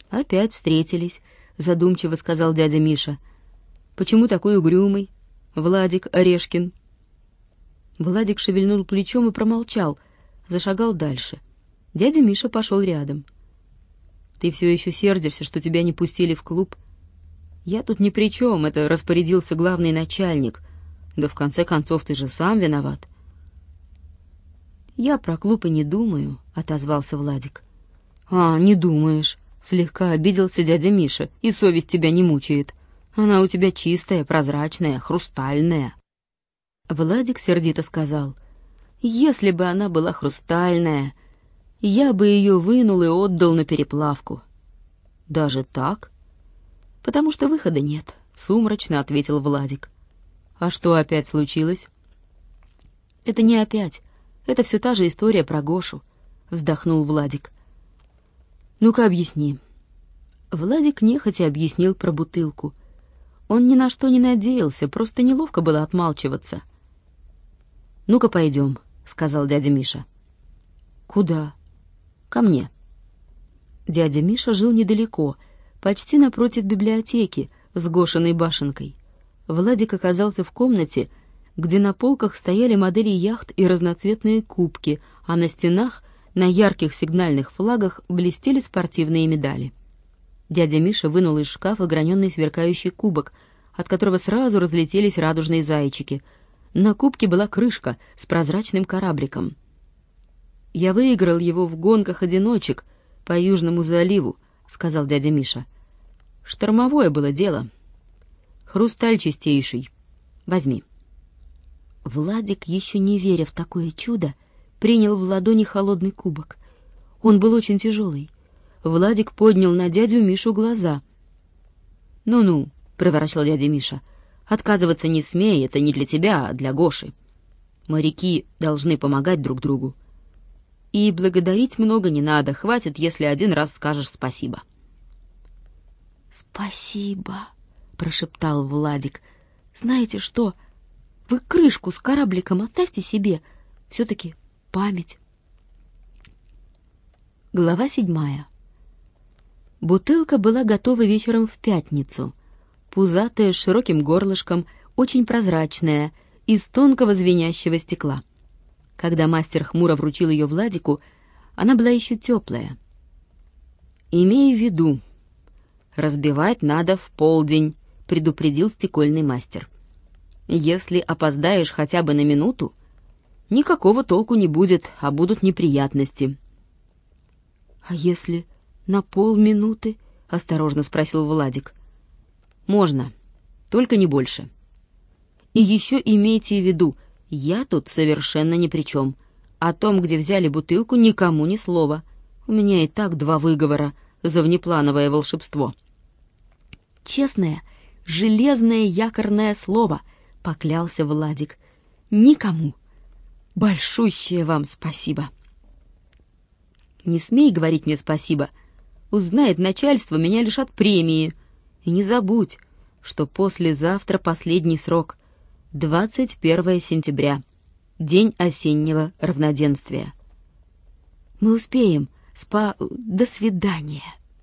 «Опять встретились», — задумчиво сказал дядя Миша. «Почему такой угрюмый, Владик Орешкин?» Владик шевельнул плечом и промолчал, зашагал дальше. Дядя Миша пошел рядом. «Ты все еще сердишься, что тебя не пустили в клуб?» «Я тут ни при чем, это распорядился главный начальник. Да в конце концов ты же сам виноват». «Я про клуб и не думаю», — отозвался Владик. «А, не думаешь», — слегка обиделся дядя Миша, «и совесть тебя не мучает. Она у тебя чистая, прозрачная, хрустальная». Владик сердито сказал: «Если бы она была хрустальная, я бы ее вынул и отдал на переплавку». «Даже так?» «Потому что выхода нет», — сумрачно ответил Владик. «А что опять случилось?» «Это не опять. Это все та же история про Гошу», — вздохнул Владик. «Ну-ка, объясни». Владик нехотя объяснил про бутылку. Он ни на что не надеялся, просто неловко было отмалчиваться. «Ну-ка, пойдем», — сказал дядя Миша. «Куда?» «Ко мне». Дядя Миша жил недалеко, почти напротив библиотеки с Гошиной башенкой. Владик оказался в комнате, где на полках стояли модели яхт и разноцветные кубки, а на стенах, на ярких сигнальных флагах, блестели спортивные медали. Дядя Миша вынул из шкафа граненый сверкающий кубок, от которого сразу разлетелись радужные зайчики. На кубке была крышка с прозрачным корабликом. «Я выиграл его в гонках-одиночек по Южному заливу», — сказал дядя Миша. «Штормовое было дело. Хрусталь чистейший. Возьми». Владик, еще не веря в такое чудо, принял в ладони холодный кубок. Он был очень тяжелый. Владик поднял на дядю Мишу глаза. «Ну-ну», — проворчал дядя Миша, — «отказываться не смей, это не для тебя, а для Гоши. Моряки должны помогать друг другу. И благодарить много не надо, хватит, если один раз скажешь спасибо». «Спасибо», — прошептал Владик. «Знаете что? Вы крышку с корабликом оставьте себе. Все-таки память». Глава 7. Бутылка была готова вечером в пятницу. Пузатая, с широким горлышком, очень прозрачная, из тонкого звенящего стекла. Когда мастер хмуро вручил ее Владику, она была еще теплая. «Имей в виду, разбивать надо в полдень», — предупредил стекольный мастер. «Если опоздаешь хотя бы на минуту, никакого толку не будет, а будут неприятности». «А если на полминуты?» — осторожно спросил Владик. «Можно, только не больше. И еще имейте в виду, я тут совершенно ни при чем. О том, где взяли бутылку, никому ни слова. У меня и так 2 выговора за внеплановое волшебство». «Честное, железное якорное слово», — поклялся Владик. «Никому. Большущее вам спасибо». «Не смей говорить мне спасибо. Узнает начальство, меня лишат премии. И не забудь, что послезавтра последний срок, 21 сентября, день осеннего равноденствия». «Мы успеем. До свидания».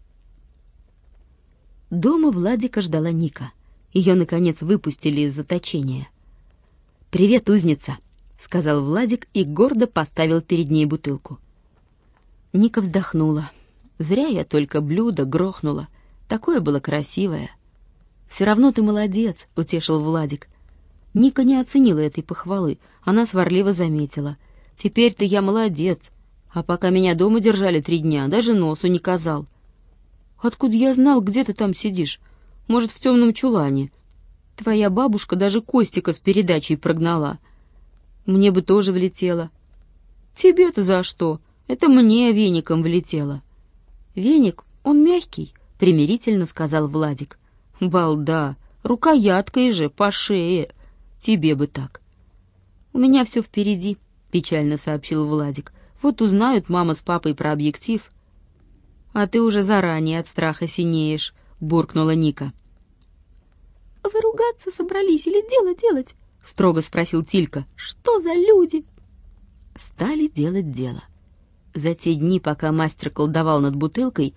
Дома Владика ждала Ника. Ее, наконец, выпустили из заточения. «Привет, узница», — сказал Владик и гордо поставил перед ней бутылку. Ника вздохнула. «Зря я только блюдо грохнула. Такое было красивое». «Все равно ты молодец», — утешил Владик. Ника не оценила этой похвалы. Она сварливо заметила: «Теперь-то я молодец, а пока меня дома держали 3 дня, даже носу не казал». «Откуда я знал, где ты там сидишь? Может, в темном чулане? Твоя бабушка даже Костика с передачей прогнала. Мне бы тоже влетело». «Тебе-то за что? Это мне веником влетело». «Веник, он мягкий», — примирительно сказал Владик. «Балда, рукояткой же, по шее. Тебе бы так». «У меня все впереди», — печально сообщил Владик. «Вот узнают мама с папой про объектив». «А ты уже заранее от страха синеешь», — буркнула Ника. «Вы ругаться собрались или дело делать?» — строго спросил Тилька. «Что за люди?» Стали делать дело. За те дни, пока мастер колдовал над бутылкой,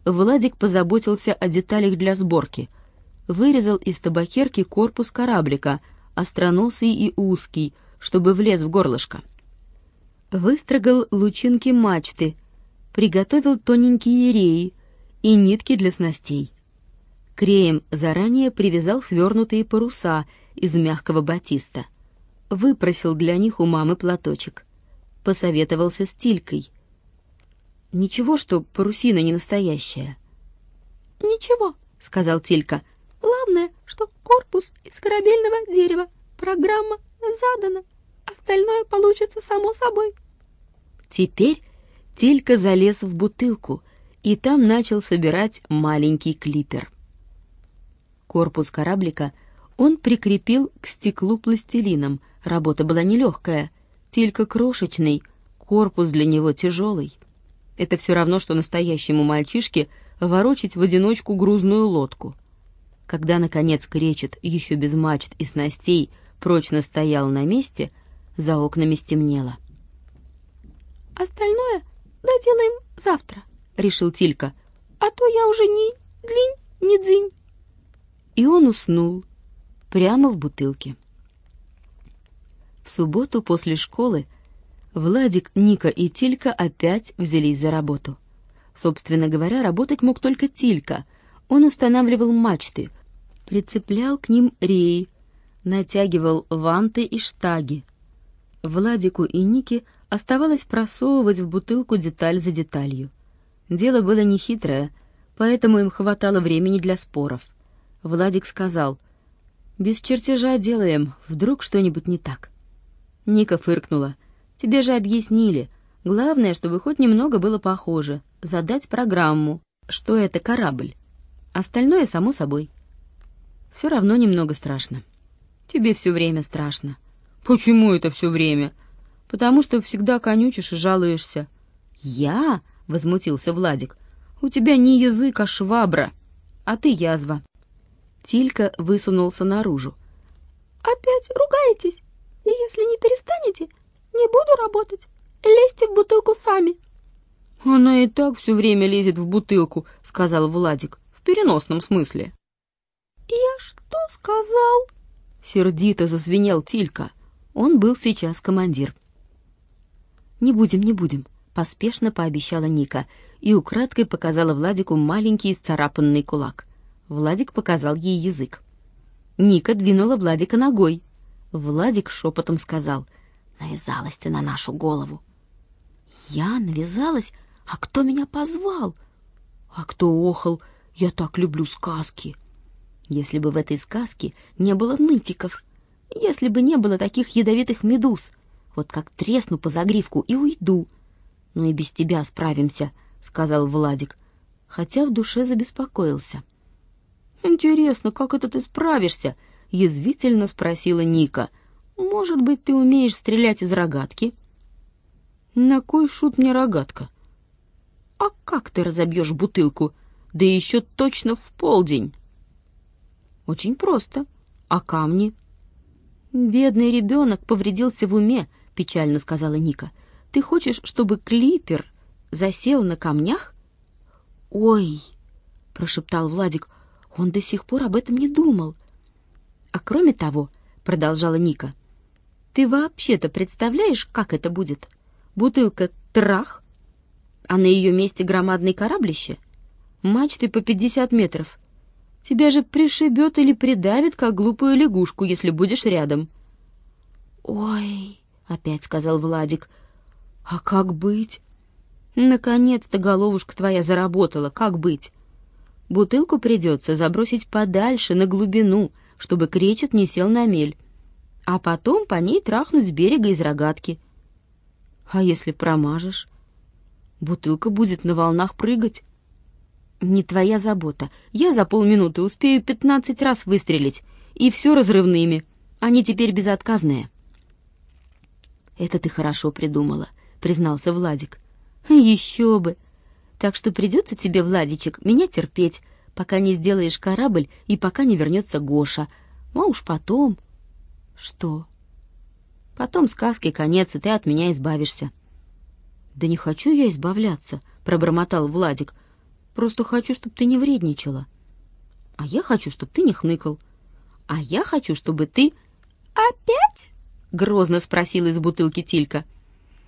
Владик позаботился о деталях для сборки. Вырезал из табакерки корпус кораблика, остроносый и узкий, чтобы влез в горлышко. Выстрогал лучинки мачты, приготовил тоненькие реи и нитки для снастей. Креем заранее привязал свернутые паруса из мягкого батиста. Выпросил для них у мамы платочек. Посоветовался с Тилькой. «Ничего, что парусина не настоящая?» «Ничего», — сказал Тилька. «Главное, что корпус из корабельного дерева. Программа задана. Остальное получится само собой». Теперь Тилька залез в бутылку и там начал собирать маленький клипер. Корпус кораблика он прикрепил к стеклу пластилином. Работа была нелегкая. Тилька крошечный, корпус для него тяжелый. Это все равно, что настоящему мальчишке ворочать в одиночку грузную лодку. Когда, наконец, кречет, еще без мачт и снастей, прочно стоял на месте, за окнами стемнело. «Остальное доделаем завтра», — решил Тилька. «А то я уже ни длинь, ни дзынь». И он уснул прямо в бутылке. В субботу после школы Владик, Ника и Тилька опять взялись за работу. Собственно говоря, работать мог только Тилька. Он устанавливал мачты, прицеплял к ним реи, натягивал ванты и штаги. Владику и Нике оставалось просовывать в бутылку деталь за деталью. Дело было нехитрое, поэтому им хватало времени для споров. Владик сказал: «Без чертежа делаем, вдруг что-нибудь не так». Ника фыркнула: «Тебе же объяснили. Главное, чтобы хоть немного было похоже. Задать программу, что это корабль. Остальное само собой». «Все равно немного страшно». «Тебе все время страшно». «Почему это все время?» «Потому что всегда конючишь и жалуешься». «Я?» — возмутился Владик. «У тебя не язык, а швабра, а ты язва». Тилька высунулся наружу. «Опять ругаетесь? И если не перестанете, не буду работать. Лезьте в бутылку сами». «Она и так все время лезет в бутылку», — сказал Владик, в переносном смысле. «Я что сказал?» — сердито зазвенел Тилька. Он был сейчас командир. «Не будем», — поспешно пообещала Ника и украдкой показала Владику маленький исцарапанный кулак. Владик показал ей язык. Ника двинула Владика ногой. Владик шепотом сказал: «Навязалась ты на нашу голову». «Я навязалась? А кто меня позвал?» «А кто охал? Я так люблю сказки». Если бы в этой сказке не было нытиков, если бы не было таких ядовитых медуз, вот как тресну по загривку и уйду. «Ну и без тебя справимся», — сказал Владик, хотя в душе забеспокоился. «Интересно, как это ты справишься?» — язвительно спросила Ника. «Может быть, ты умеешь стрелять из рогатки?» «На кой шут мне рогатка?» «А как ты разобьешь бутылку? Да еще точно в полдень!» «Очень просто. А камни?» «Бедный ребенок повредился в уме», — печально сказала Ника. «Ты хочешь, чтобы клипер засел на камнях?» «Ой!» — прошептал Владик. Он до сих пор об этом не думал. «А кроме того, — продолжала Ника, — ты вообще-то представляешь, как это будет? Бутылка — трах, а на ее месте громадное кораблище, мачты по 50 метров. Тебя же пришибет или придавит, как глупую лягушку, если будешь рядом». «Ой!» — опять сказал Владик. «А как быть?» «Наконец-то головушка твоя заработала. Как быть? Бутылку придется забросить подальше, на глубину, чтобы кречет не сел на мель, а потом по ней трахнуть с берега из рогатки. А если промажешь? Бутылка будет на волнах прыгать. Не твоя забота. Я за полминуты успею 15 раз выстрелить, и все разрывными. Они теперь безотказные». «Это ты хорошо придумала», — признался Владик. «Еще бы! Так что придется тебе, Владичек, меня терпеть, пока не сделаешь корабль и пока не вернется Гоша. А уж потом...» «Что?» «Потом сказки конец, и ты от меня избавишься». «Да не хочу я избавляться», — пробормотал Владик. просто хочу, чтобы ты не вредничала. А я хочу, чтобы ты не хныкал. А я хочу, чтобы ты...» «Опять?» — грозно спросила из бутылки Тилька.